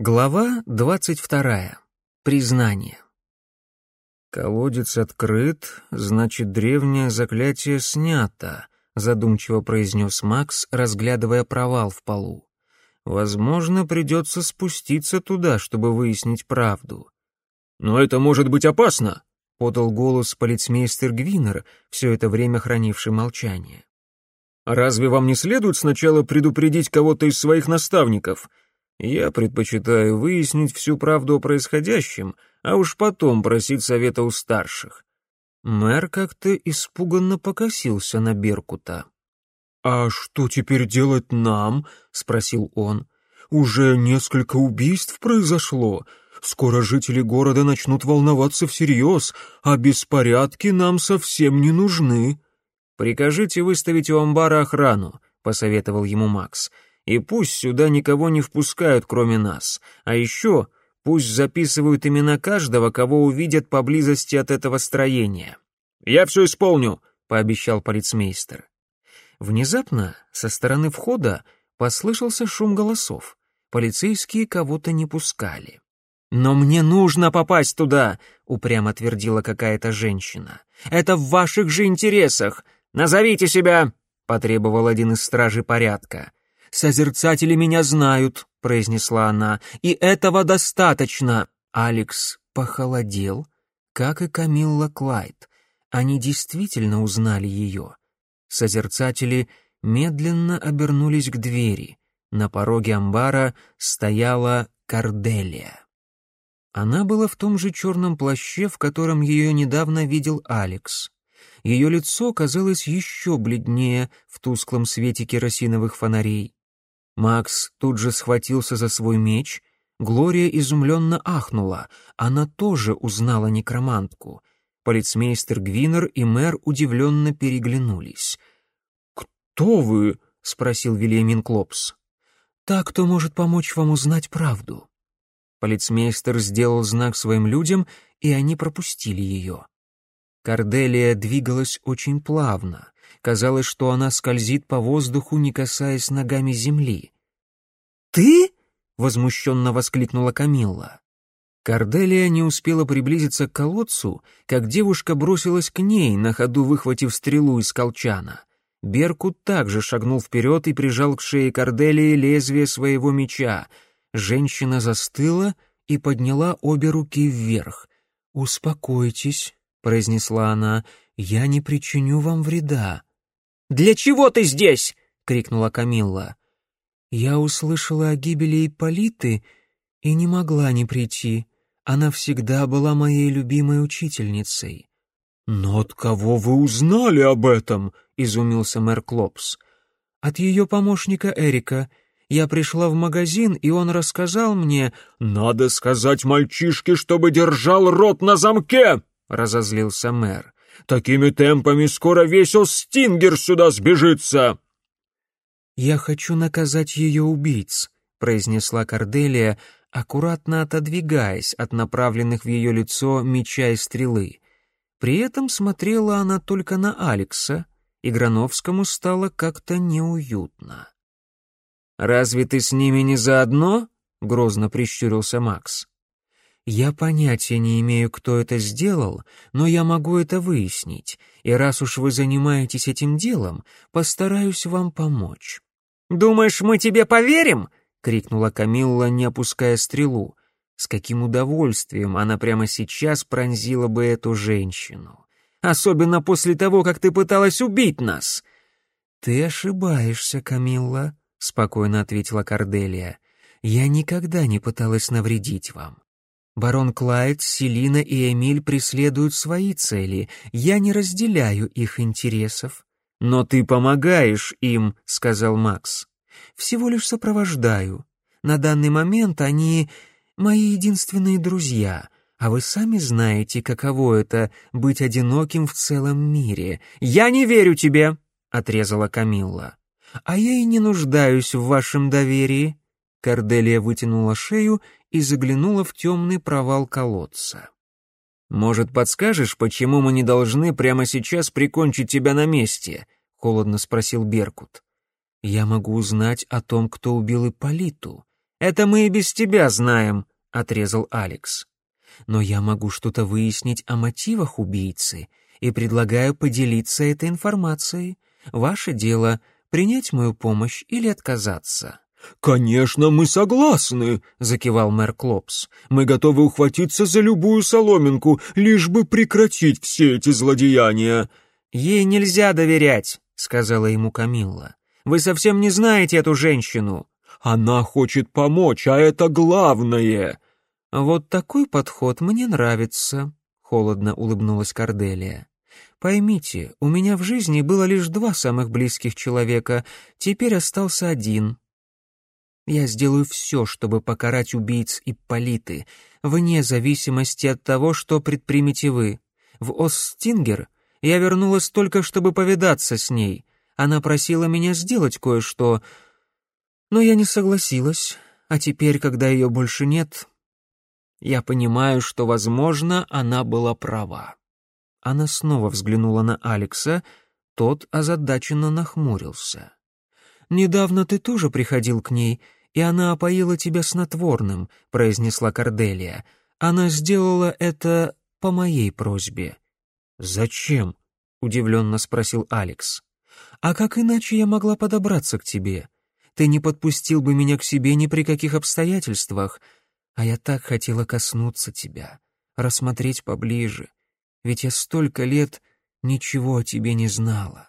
Глава 22. Признание. «Колодец открыт, значит, древнее заклятие снято», — задумчиво произнес Макс, разглядывая провал в полу. «Возможно, придется спуститься туда, чтобы выяснить правду». «Но это может быть опасно», — подал голос полицмейстер Гвинер, все это время хранивший молчание. «Разве вам не следует сначала предупредить кого-то из своих наставников?» «Я предпочитаю выяснить всю правду о происходящем, а уж потом просить совета у старших». Мэр как-то испуганно покосился на Беркута. «А что теперь делать нам?» — спросил он. «Уже несколько убийств произошло. Скоро жители города начнут волноваться всерьез, а беспорядки нам совсем не нужны». «Прикажите выставить у амбара охрану», — посоветовал ему Макс. «И пусть сюда никого не впускают, кроме нас. А еще пусть записывают имена каждого, кого увидят поблизости от этого строения». «Я все исполню», — пообещал полицмейстер. Внезапно со стороны входа послышался шум голосов. Полицейские кого-то не пускали. «Но мне нужно попасть туда», — упрямо твердила какая-то женщина. «Это в ваших же интересах. Назовите себя», — потребовал один из стражей порядка. «Созерцатели меня знают», — произнесла она, — «и этого достаточно». Алекс похолодел, как и Камилла Клайд. Они действительно узнали ее. Созерцатели медленно обернулись к двери. На пороге амбара стояла Корделия. Она была в том же черном плаще, в котором ее недавно видел Алекс. Ее лицо казалось еще бледнее в тусклом свете керосиновых фонарей. Макс тут же схватился за свой меч. Глория изумленно ахнула. Она тоже узнала некромантку. Полицмейстер Гвинер и мэр удивленно переглянулись. «Кто вы?» — спросил Вильямин Клопс. «Та, кто может помочь вам узнать правду». Полицмейстер сделал знак своим людям, и они пропустили ее. Корделия двигалась очень плавно. Казалось, что она скользит по воздуху, не касаясь ногами земли. «Ты?» — возмущенно воскликнула Камилла. Корделия не успела приблизиться к колодцу, как девушка бросилась к ней, на ходу выхватив стрелу из колчана. Беркут также шагнул вперед и прижал к шее Корделии лезвие своего меча. Женщина застыла и подняла обе руки вверх. «Успокойтесь», — произнесла она, — «я не причиню вам вреда». «Для чего ты здесь?» — крикнула Камилла. «Я услышала о гибели Ипполиты и не могла не прийти. Она всегда была моей любимой учительницей». «Но от кого вы узнали об этом?» — изумился мэр Клопс. «От ее помощника Эрика. Я пришла в магазин, и он рассказал мне...» «Надо сказать мальчишке, чтобы держал рот на замке!» — разозлился мэр. «Такими темпами скоро весь Остингер сюда сбежится!» «Я хочу наказать ее убийц», — произнесла Корделия, аккуратно отодвигаясь от направленных в ее лицо меча и стрелы. При этом смотрела она только на Алекса, и Грановскому стало как-то неуютно. «Разве ты с ними не заодно?» — грозно прищурился Макс. «Я понятия не имею, кто это сделал, но я могу это выяснить, и раз уж вы занимаетесь этим делом, постараюсь вам помочь». «Думаешь, мы тебе поверим?» — крикнула Камилла, не опуская стрелу. С каким удовольствием она прямо сейчас пронзила бы эту женщину. «Особенно после того, как ты пыталась убить нас!» «Ты ошибаешься, Камилла», — спокойно ответила Корделия. «Я никогда не пыталась навредить вам. Барон Клайд, Селина и Эмиль преследуют свои цели. Я не разделяю их интересов». «Но ты помогаешь им», — сказал Макс. «Всего лишь сопровождаю. На данный момент они мои единственные друзья, а вы сами знаете, каково это — быть одиноким в целом мире». «Я не верю тебе», — отрезала Камилла. «А я и не нуждаюсь в вашем доверии». Корделия вытянула шею и заглянула в темный провал колодца. «Может, подскажешь, почему мы не должны прямо сейчас прикончить тебя на месте?» — холодно спросил Беркут. «Я могу узнать о том, кто убил Ипполиту. «Это мы и без тебя знаем», — отрезал Алекс. «Но я могу что-то выяснить о мотивах убийцы и предлагаю поделиться этой информацией. Ваше дело — принять мою помощь или отказаться». «Конечно, мы согласны», — закивал мэр Клопс. «Мы готовы ухватиться за любую соломинку, лишь бы прекратить все эти злодеяния». «Ей нельзя доверять», — сказала ему Камилла. «Вы совсем не знаете эту женщину». «Она хочет помочь, а это главное». «Вот такой подход мне нравится», — холодно улыбнулась Корделия. «Поймите, у меня в жизни было лишь 2 самых близких человека, теперь остался один. Я сделаю все, чтобы покарать убийц Ипполиты, вне зависимости от того, что предпримете вы. В Остингер я вернулась только, чтобы повидаться с ней. Она просила меня сделать кое-что, но я не согласилась, а теперь, когда ее больше нет, я понимаю, что, возможно, она была права». Она снова взглянула на Алекса, тот озадаченно нахмурился. «Недавно ты тоже приходил к ней, и она опоила тебя снотворным», — произнесла Корделия. «Она сделала это по моей просьбе». «Зачем?» — удивленно спросил Алекс. «А как иначе я могла подобраться к тебе? Ты не подпустил бы меня к себе ни при каких обстоятельствах, а я так хотела коснуться тебя, рассмотреть поближе, ведь я столько лет ничего о тебе не знала».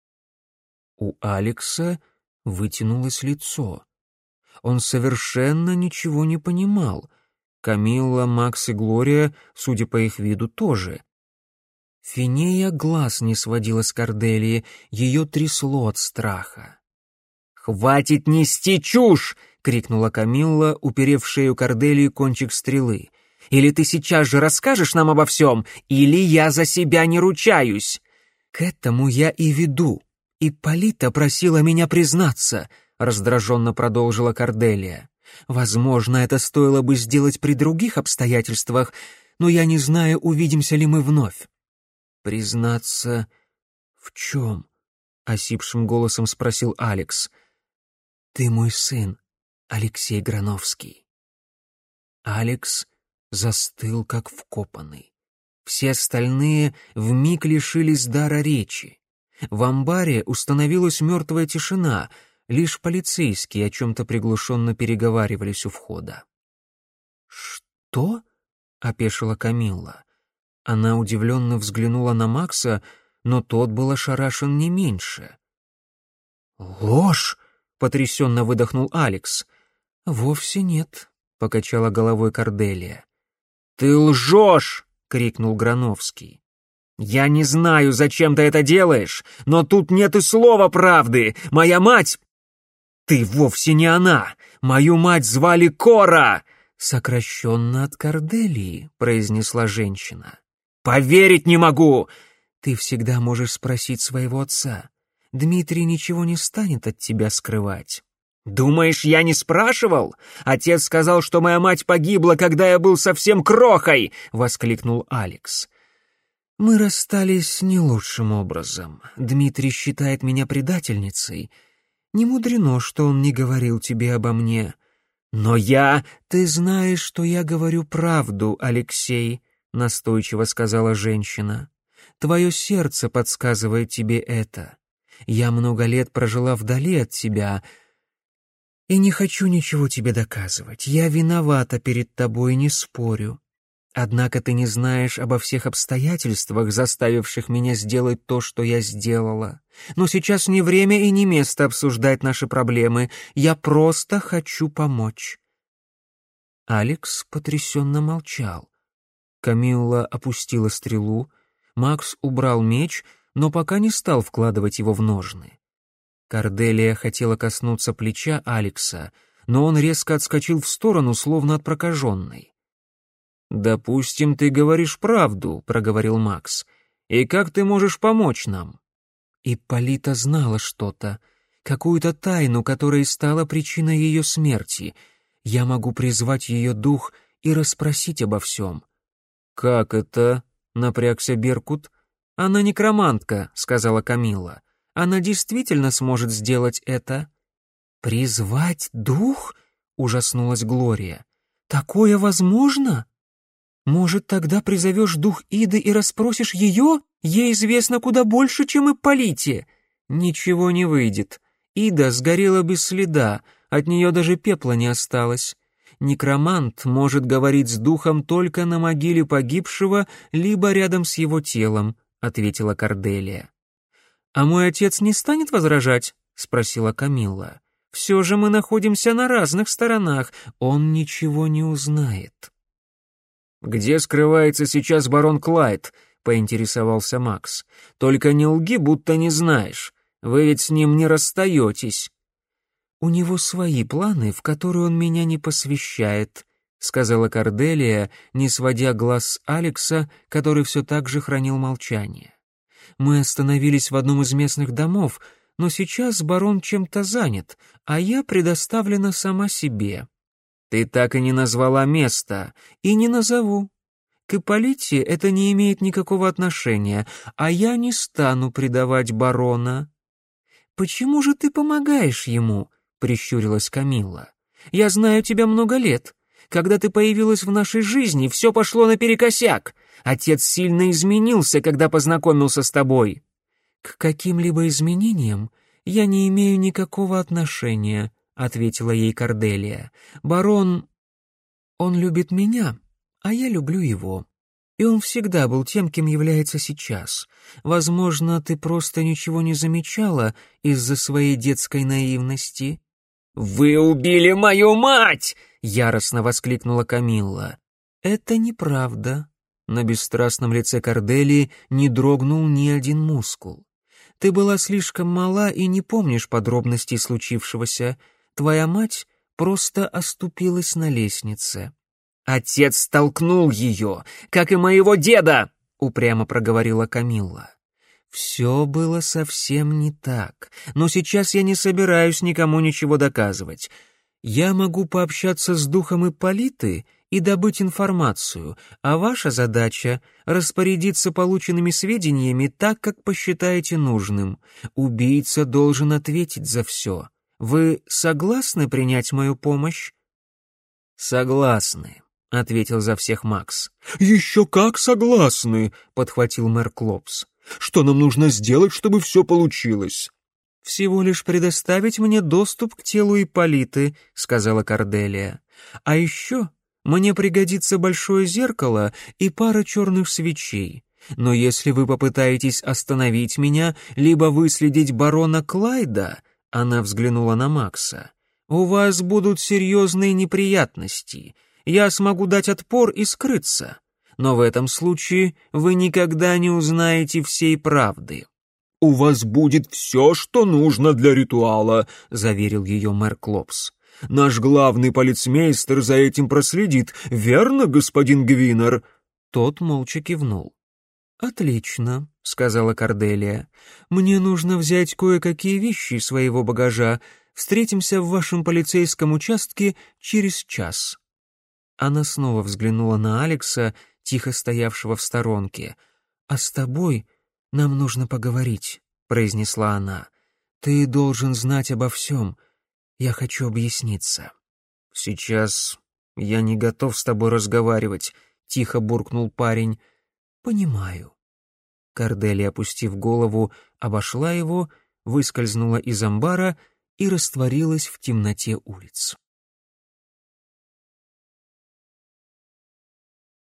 У Алекса вытянулось лицо. Он совершенно ничего не понимал. Камилла, Макс и Глория, судя по их виду, тоже. Финея глаз не сводила с Корделии, ее трясло от страха. «Хватит нести чушь!» — крикнула Камилла, уперев в шею Корделии кончик стрелы. «Или ты сейчас же расскажешь нам обо всем, или я за себя не ручаюсь!» «К этому я и веду. Ипполита просила меня признаться», — раздраженно продолжила Корделия. «Возможно, это стоило бы сделать при других обстоятельствах, но я не знаю, увидимся ли мы вновь». «Признаться в чем?» — осипшим голосом спросил Алекс. «Ты мой сын, Алексей Грановский». Алекс застыл, как вкопанный. Все остальные вмиг лишились дара речи. В амбаре установилась мертвая тишина, лишь полицейские о чем-то приглушенно переговаривались у входа. «Что?» — опешила Камилла. Она удивленно взглянула на Макса, но тот был ошарашен не меньше. «Ложь!» — потрясенно выдохнул Алекс. «Вовсе нет», — покачала головой Корделия. «Ты лжешь!» — крикнул Грановский. «Я не знаю, зачем ты это делаешь, но тут нет и слова правды. Моя мать...» «Ты вовсе не она! Мою мать звали Кора!» «Сокращенно от Корделии», — произнесла женщина. «Поверить не могу!» «Ты всегда можешь спросить своего отца. Дмитрий ничего не станет от тебя скрывать». «Думаешь, я не спрашивал? Отец сказал, что моя мать погибла, когда я был совсем крохой!» — воскликнул Алекс. «Мы расстались не лучшим образом. Дмитрий считает меня предательницей. Не мудрено, что он не говорил тебе обо мне. Но я... Ты знаешь, что я говорю правду, Алексей», — настойчиво сказала женщина. «Твое сердце подсказывает тебе это. Я много лет прожила вдали от тебя и не хочу ничего тебе доказывать. Я виновата перед тобой, не спорю. Однако ты не знаешь обо всех обстоятельствах, заставивших меня сделать то, что я сделала. Но сейчас не время и не место обсуждать наши проблемы. Я просто хочу помочь». Алекс потрясенно молчал. Камилла опустила стрелу, Макс убрал меч, но пока не стал вкладывать его в ножны. Корделия хотела коснуться плеча Алекса, но он резко отскочил в сторону, словно от прокаженной. «Допустим, ты говоришь правду», — проговорил Макс. «И как ты можешь помочь нам?» Ипполита знала что-то, какую-то тайну, которая стала причиной ее смерти. Я могу призвать ее дух и расспросить обо всем. «Как это?» — напрягся Беркут. «Она некромантка», — сказала Камилла. «Она действительно сможет сделать это». «Призвать дух?» — ужаснулась Глория. «Такое возможно? Может, тогда призовешь дух Иды и расспросишь ее? Ей известно куда больше, чем Ипполите». «Ничего не выйдет. Ида сгорела без следа, от нее даже пепла не осталось. Некромант может говорить с духом только на могиле погибшего, либо рядом с его телом», — ответила Корделия. «А мой отец не станет возражать?» — спросила Камилла. «Все же мы находимся на разных сторонах, он ничего не узнает». «Где скрывается сейчас барон Клайд?» — поинтересовался Макс. «Только не лги, будто не знаешь. Вы ведь с ним не расстаетесь». «У него свои планы, в которые он меня не посвящает», — сказала Корделия, не сводя глаз с Алекса, который все так же хранил молчание. «Мы остановились в одном из местных домов, но сейчас барон чем-то занят, а я предоставлена сама себе». «Ты так и не назвала место». «И не назову. К Ипполите это не имеет никакого отношения, а я не стану предавать барона». «Почему же ты помогаешь ему?» — прищурилась Камилла. «Я знаю тебя много лет. Когда ты появилась в нашей жизни, все пошло наперекосяк. Отец сильно изменился, когда познакомился с тобой». «К каким-либо изменениям я не имею никакого отношения», — ответила ей Корделия. «Барон, он любит меня, а я люблю его. И он всегда был тем, кем является сейчас. Возможно, ты просто ничего не замечала из-за своей детской наивности». «Вы убили мою мать!» — яростно воскликнула Камилла. «Это неправда». На бесстрастном лице Корделии не дрогнул ни один мускул. «Ты была слишком мала и не помнишь подробностей случившегося. Твоя мать просто оступилась на лестнице». «Отец столкнул ее, как и моего деда!» — упрямо проговорила Камилла. «Все было совсем не так, но сейчас я не собираюсь никому ничего доказывать. Я могу пообщаться с духом Ипполиты и добыть информацию, а ваша задача — распорядиться полученными сведениями так, как посчитаете нужным. Убийца должен ответить за все. Вы согласны принять мою помощь?» «Согласны», — ответил за всех Макс. «Еще как согласны», — подхватил мэр Клопс. «Что нам нужно сделать, чтобы все получилось?» «Всего лишь предоставить мне доступ к телу Ипполиты», — сказала Корделия. «А еще мне пригодится большое зеркало и пара черных свечей. Но если вы попытаетесь остановить меня, либо выследить барона Клайда», — она взглянула на Макса, — «у вас будут серьезные неприятности. Я смогу дать отпор и скрыться. Но в этом случае вы никогда не узнаете всей правды». «У вас будет все, что нужно для ритуала», — заверил ее мэр Клопс. «Наш главный полицмейстер за этим проследит, верно, господин Гвинер?» Тот молча кивнул. «Отлично», — сказала Корделия. «Мне нужно взять кое-какие вещи из своего багажа. Встретимся в вашем полицейском участке через час». Она снова взглянула на Алекса, тихо стоявшего в сторонке. «А с тобой нам нужно поговорить», — произнесла она. «Ты должен знать обо всем. Я хочу объясниться». «Сейчас я не готов с тобой разговаривать», — тихо буркнул парень. «Понимаю». Корделия, опустив голову, обошла его, выскользнула из амбара и растворилась в темноте улиц.